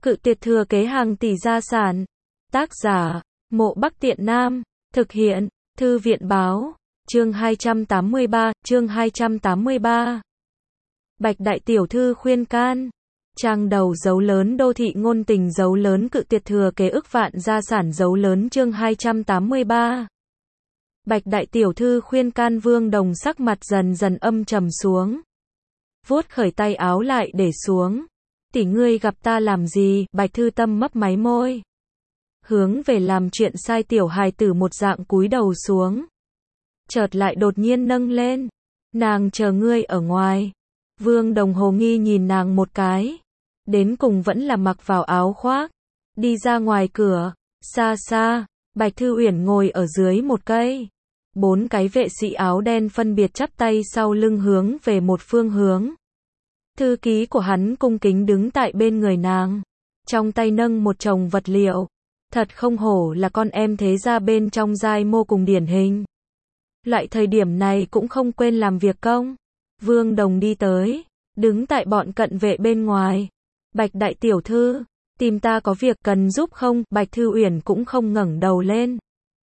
Cự tuyệt thừa kế hàng tỷ gia sản. Tác giả, Mộ Bắc Tiện Nam. Thực hiện, Thư viện báo. Chương 283. Bạch đại tiểu thư khuyên can. Trang đầu dấu lớn đô thị ngôn tình dấu lớn cự tuyệt thừa kế ức vạn gia sản dấu lớn chương 283. Bạch đại tiểu thư khuyên can. Vương Đồng sắc mặt dần dần âm trầm xuống. Vuốt khởi tay áo lại để xuống. Tỷ ngươi gặp ta làm gì? Bạch Thư Tâm mấp máy môi. Hướng về làm chuyện sai tiểu hài tử một dạng cúi đầu xuống. Chợt lại đột nhiên nâng lên. Nàng chờ ngươi ở ngoài. Vương Đồng hồ nghi nhìn nàng một cái. Đến cùng vẫn là mặc vào áo khoác. Đi ra ngoài cửa. Xa xa, Bạch Thư Uyển ngồi ở dưới một cây. 4 cái vệ sĩ áo đen phân biệt chắp tay sau lưng hướng về một phương hướng. Thư ký của hắn cung kính đứng tại bên người nàng. Trong tay nâng một chồng vật liệu. Thật không hổ là con em thế gia bên trong giai mô cùng điển hình. Loại thời điểm này cũng không quên làm việc công. Vương Đồng đi tới, đứng tại bọn cận vệ bên ngoài. Bạch đại tiểu thư, tìm ta có việc cần giúp không? Bạch Thư Uyển cũng không ngẩng đầu lên.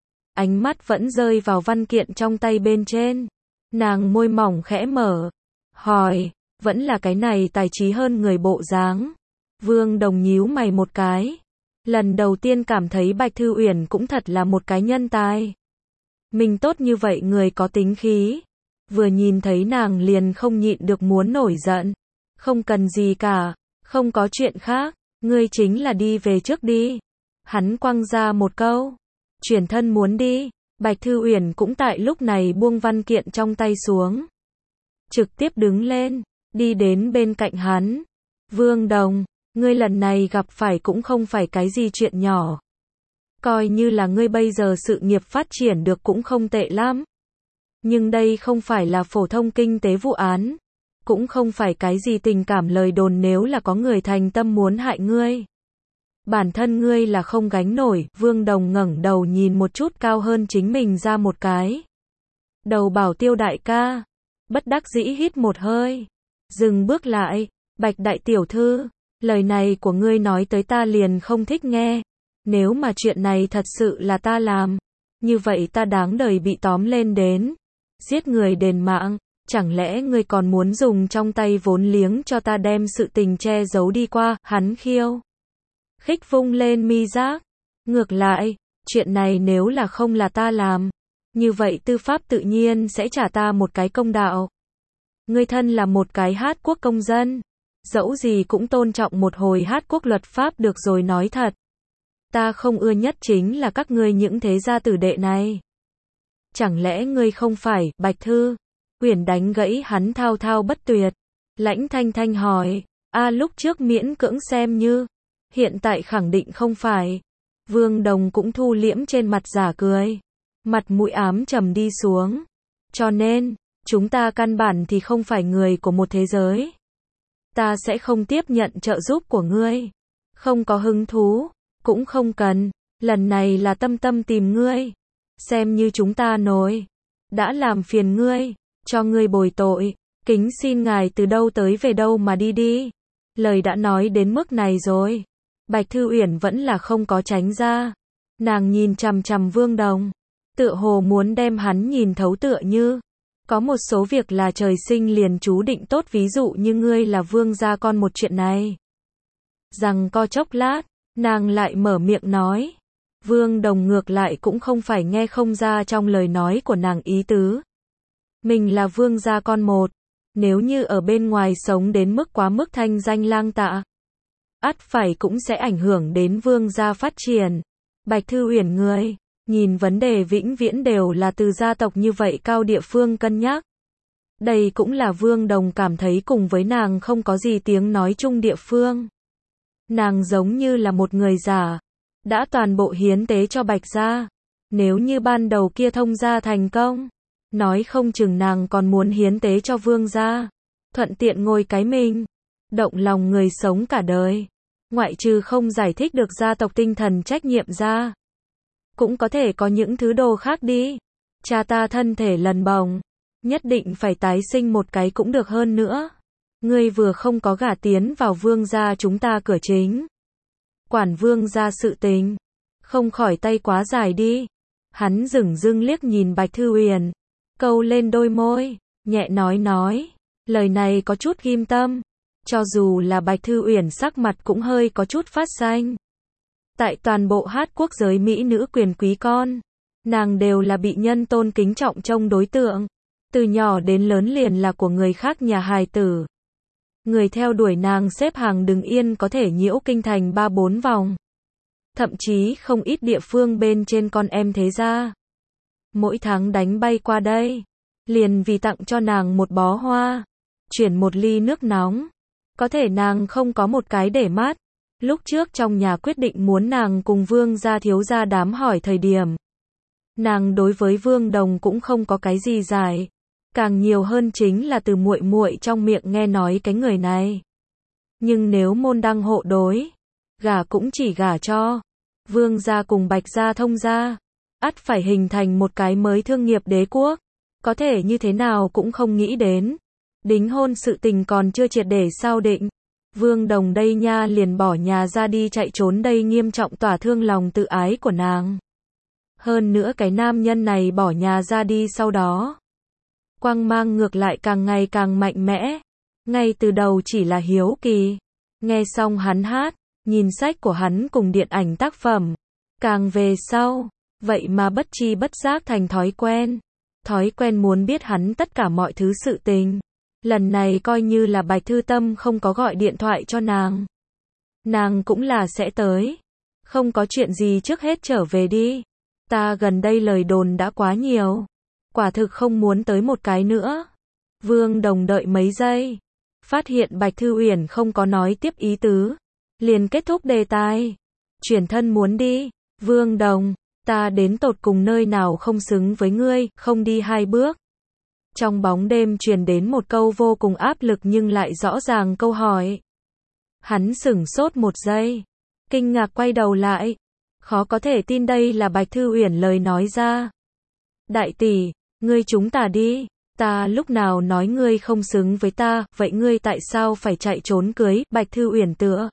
Ánh mắt vẫn rơi vào văn kiện trong tay bên trên. Nàng môi mỏng khẽ mở. Hỏi, vẫn là cái này tài trí hơn người bộ dáng. Vương Đồng nhíu mày một cái. Lần đầu tiên cảm thấy Bạch Thư Uyển cũng thật là một cái nhân tài. Mình tốt như vậy người có tính khí. Vừa nhìn thấy nàng liền không nhịn được muốn nổi giận. Không cần gì cả, không có chuyện khác, ngươi chính là đi về trước đi. Hắn quăng ra một câu. Chuyển thân muốn đi. Bạch Thư Uyển cũng tại lúc này buông văn kiện trong tay xuống. Trực tiếp đứng lên, đi đến bên cạnh hắn. Vương Đồng, ngươi lần này gặp phải cũng không phải cái gì chuyện nhỏ. Coi như là ngươi bây giờ sự nghiệp phát triển được cũng không tệ lắm. Nhưng đây không phải là phổ thông kinh tế vụ án. Cũng không phải cái gì tình cảm lời đồn nếu là có người thành tâm muốn hại ngươi. Bản thân ngươi là không gánh nổi. Vương Đồng ngẩng đầu nhìn một chút cao hơn chính mình ra một cái. Đầu Bảo Tiêu đại ca. Bất đắc dĩ hít một hơi. Dừng bước lại. Bạch đại tiểu thư. Lời này của ngươi nói tới ta liền không thích nghe. Nếu mà chuyện này thật sự là ta làm. Như vậy ta đáng đời bị tóm lên đến. Giết người đền mạng. Chẳng lẽ ngươi còn muốn dùng trong tay vốn liếng cho ta đem sự tình che giấu đi qua? Hắn khiêu khích vung lên mi giác. Ngược lại, chuyện này nếu là không là ta làm, như vậy tư pháp tự nhiên sẽ trả ta một cái công đạo. Ngươi thân là một cái hát quốc công dân, dẫu gì cũng tôn trọng một hồi hát quốc luật pháp được rồi. Nói thật, ta không ưa nhất chính là các ngươi những thế gia tử đệ này. Chẳng lẽ ngươi không phải? Bạch Thư Uyển đánh gãy hắn thao thao bất tuyệt. Lãnh Thanh Thanh hỏi, lúc trước miễn cưỡng xem như, hiện tại khẳng định không phải. Vương Đồng cũng thu liễm trên mặt giả cười. Mặt mũi ám trầm đi xuống. Cho nên, chúng ta căn bản thì không phải người của một thế giới. Ta sẽ không tiếp nhận trợ giúp của ngươi. Không có hứng thú, cũng không cần. Lần này là Tâm Tâm tìm ngươi. Xem như chúng ta nổi. Đã làm phiền ngươi, cho ngươi bồi tội. Kính xin ngài từ đâu tới về đâu mà đi đi. Lời đã nói đến mức này rồi. Bạch Thư Uyển vẫn là không có tránh ra. Nàng nhìn chằm chằm Vương Đồng. Tựa hồ muốn đem hắn nhìn thấu tựa như. Có một số việc là trời sinh liền chú định tốt, ví dụ như ngươi là vương gia con một chuyện này. Rằng co chốc lát, nàng lại mở miệng nói. Vương Đồng ngược lại cũng không phải nghe không ra trong lời nói của nàng ý tứ. Mình là vương gia con một. Nếu như ở bên ngoài sống đến mức quá mức thanh danh lang tạ, ắt phải cũng sẽ ảnh hưởng đến vương gia phát triển. Bạch Thư Uyển người, nhìn vấn đề vĩnh viễn đều là từ gia tộc như vậy cao địa phương cân nhắc. Đây cũng là Vương Đồng cảm thấy cùng với nàng không có gì tiếng nói chung địa phương. Nàng giống như là một người già, đã toàn bộ hiến tế cho Bạch gia. Nếu như ban đầu kia thông gia thành công, nói không chừng nàng còn muốn hiến tế cho vương gia, thuận tiện ngồi cái mình, động lòng người sống cả đời. Ngoại trừ không giải thích được gia tộc tinh thần trách nhiệm ra, cũng có thể có những thứ đồ khác đi. Cha ta thân thể lần bồng, nhất định phải tái sinh một cái cũng được hơn nữa. Ngươi vừa không có gả tiến vào vương gia chúng ta cửa chính, quản vương gia sự tình, không khỏi tay quá dài đi. Hắn dửng dưng liếc nhìn Bạch Thư Uyển, câu lên đôi môi, nhẹ nói, lời này có chút ghim tâm. Cho dù là Bạch Thư Uyển sắc mặt cũng hơi có chút phát xanh. Tại toàn bộ Hát quốc giới mỹ nữ quyền quý con, nàng đều là bị nhân tôn kính trọng trông đối tượng. Từ nhỏ đến lớn liền là của người khác nhà hài tử. Người theo đuổi nàng xếp hàng đứng yên có thể nhiễu kinh thành 3-4 vòng. Thậm chí không ít địa phương bên trên con em thế gia. Mỗi tháng đánh bay qua đây, liền vì tặng cho nàng một bó hoa, chuyển một ly nước nóng. Có thể nàng không có một cái để mắt. Lúc trước trong nhà quyết định muốn nàng cùng Vương gia thiếu gia đám hỏi thời điểm, nàng đối với Vương Đồng cũng không có cái gì giải, càng nhiều hơn chính là từ muội muội trong miệng nghe nói cái người này. Nhưng nếu môn đăng hộ đối, gả cũng chỉ gả cho Vương gia cùng Bạch gia thông gia, ắt phải hình thành một cái mới thương nghiệp đế quốc. Có thể như thế nào cũng không nghĩ đến, đính hôn sự tình còn chưa triệt để sao định, Vương Đồng đây nha liền bỏ nhà ra đi chạy trốn đây, nghiêm trọng tổn thương lòng tự ái của nàng. Hơn nữa cái nam nhân này bỏ nhà ra đi sau đó, quang mang ngược lại càng ngày càng mạnh mẽ. Ngay từ đầu chỉ là hiếu kỳ, nghe xong hắn hát, nhìn sách của hắn cùng điện ảnh tác phẩm, càng về sau, vậy mà bất chi bất giác thành thói quen muốn biết hắn tất cả mọi thứ sự tình. Lần này coi như là Bạch Thư Tâm không có gọi điện thoại cho nàng cũng là sẽ tới. Không có chuyện gì trước hết trở về đi. Ta gần đây lời đồn đã quá nhiều, quả thực không muốn tới một cái nữa. Vương Đồng đợi mấy giây, phát hiện Bạch Thư Uyển không có nói tiếp ý tứ, liền kết thúc đề tài. Chuyển thân muốn đi. Vương Đồng, ta đến tột cùng nơi nào không xứng với ngươi, không đi 2 bước. Trong bóng đêm truyền đến một câu vô cùng áp lực nhưng lại rõ ràng câu hỏi. Hắn sửng sốt một giây, kinh ngạc quay đầu lại, khó có thể tin đây là Bạch Thư Uyển lời nói ra. Đại tỷ, ngươi chúng ta đi, ta lúc nào nói ngươi không xứng với ta, vậy ngươi tại sao phải chạy trốn cưới? Bạch Thư Uyển tựa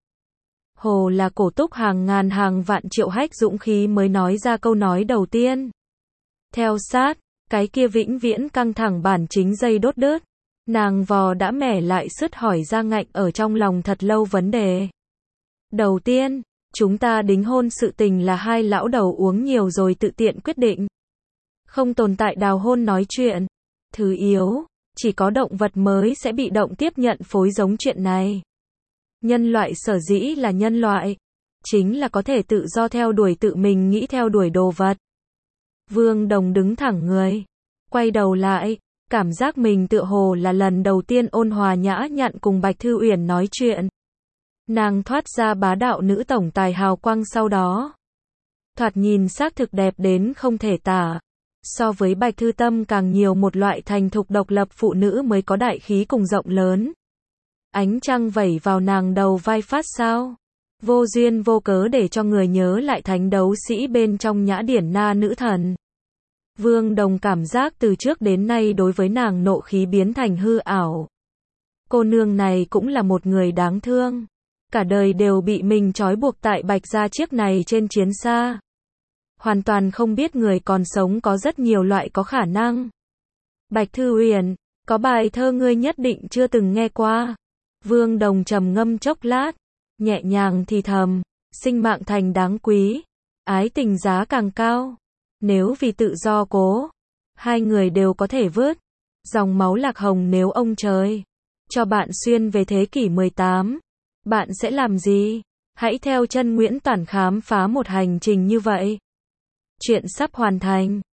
hồ là cổ túc hàng ngàn hàng vạn triệu hách dũng khí mới nói ra câu nói đầu tiên. Theo sát, cái kia vĩnh viễn căng thẳng bản chính dây đốt đứt. Nàng vò đã mẻ lại sứt hỏi ra ngạnh ở trong lòng thật lâu vấn đề. Đầu tiên, chúng ta đính hôn sự tình là hai lão đầu uống nhiều rồi tự tiện quyết định. Không tồn tại đào hôn nói chuyện. Thứ yếu, chỉ có động vật mới sẽ bị động tiếp nhận phối giống chuyện này. Nhân loại sở dĩ là nhân loại, chính là có thể tự do theo đuổi tự mình nghĩ theo đuổi đồ vật. Vương Đồng đứng thẳng người, quay đầu lại, cảm giác mình tựa hồ là lần đầu tiên ôn hòa nhã nhặn cùng Bạch Thư Uyển nói chuyện. Nàng thoát ra bá đạo nữ tổng tài hào quang sau đó. Thoạt nhìn xác thực đẹp đến không thể tả. So với Bạch Thư Tâm càng nhiều một loại thành thục độc lập phụ nữ mới có đại khí cùng rộng lớn. Ánh trăng vẩy vào nàng đầu vai phát sao. Vô duyên vô cớ để cho người nhớ lại thánh đấu sĩ bên trong Nhã Điển Na nữ thần. Vương Đồng cảm giác từ trước đến nay đối với nàng nộ khí biến thành hư ảo. Cô nương này cũng là một người đáng thương. Cả đời đều bị mình trói buộc tại Bạch gia chiếc này trên chiến xa. Hoàn toàn không biết người còn sống có rất nhiều loại có khả năng. Bạch Thư Uyển, có bài thơ ngươi nhất định chưa từng nghe qua. Vương Đồng trầm ngâm chốc lát, nhẹ nhàng thì thầm, sinh mạng thành đáng quý, ái tình giá càng cao. Nếu vì tự do cố, hai người đều có thể vớt dòng máu lạc hồng, nếu ông trời cho bạn xuyên về thế kỷ 18, bạn sẽ làm gì? Hãy theo chân Nguyễn Toản khám phá một hành trình như vậy. Chuyện sắp hoàn thành.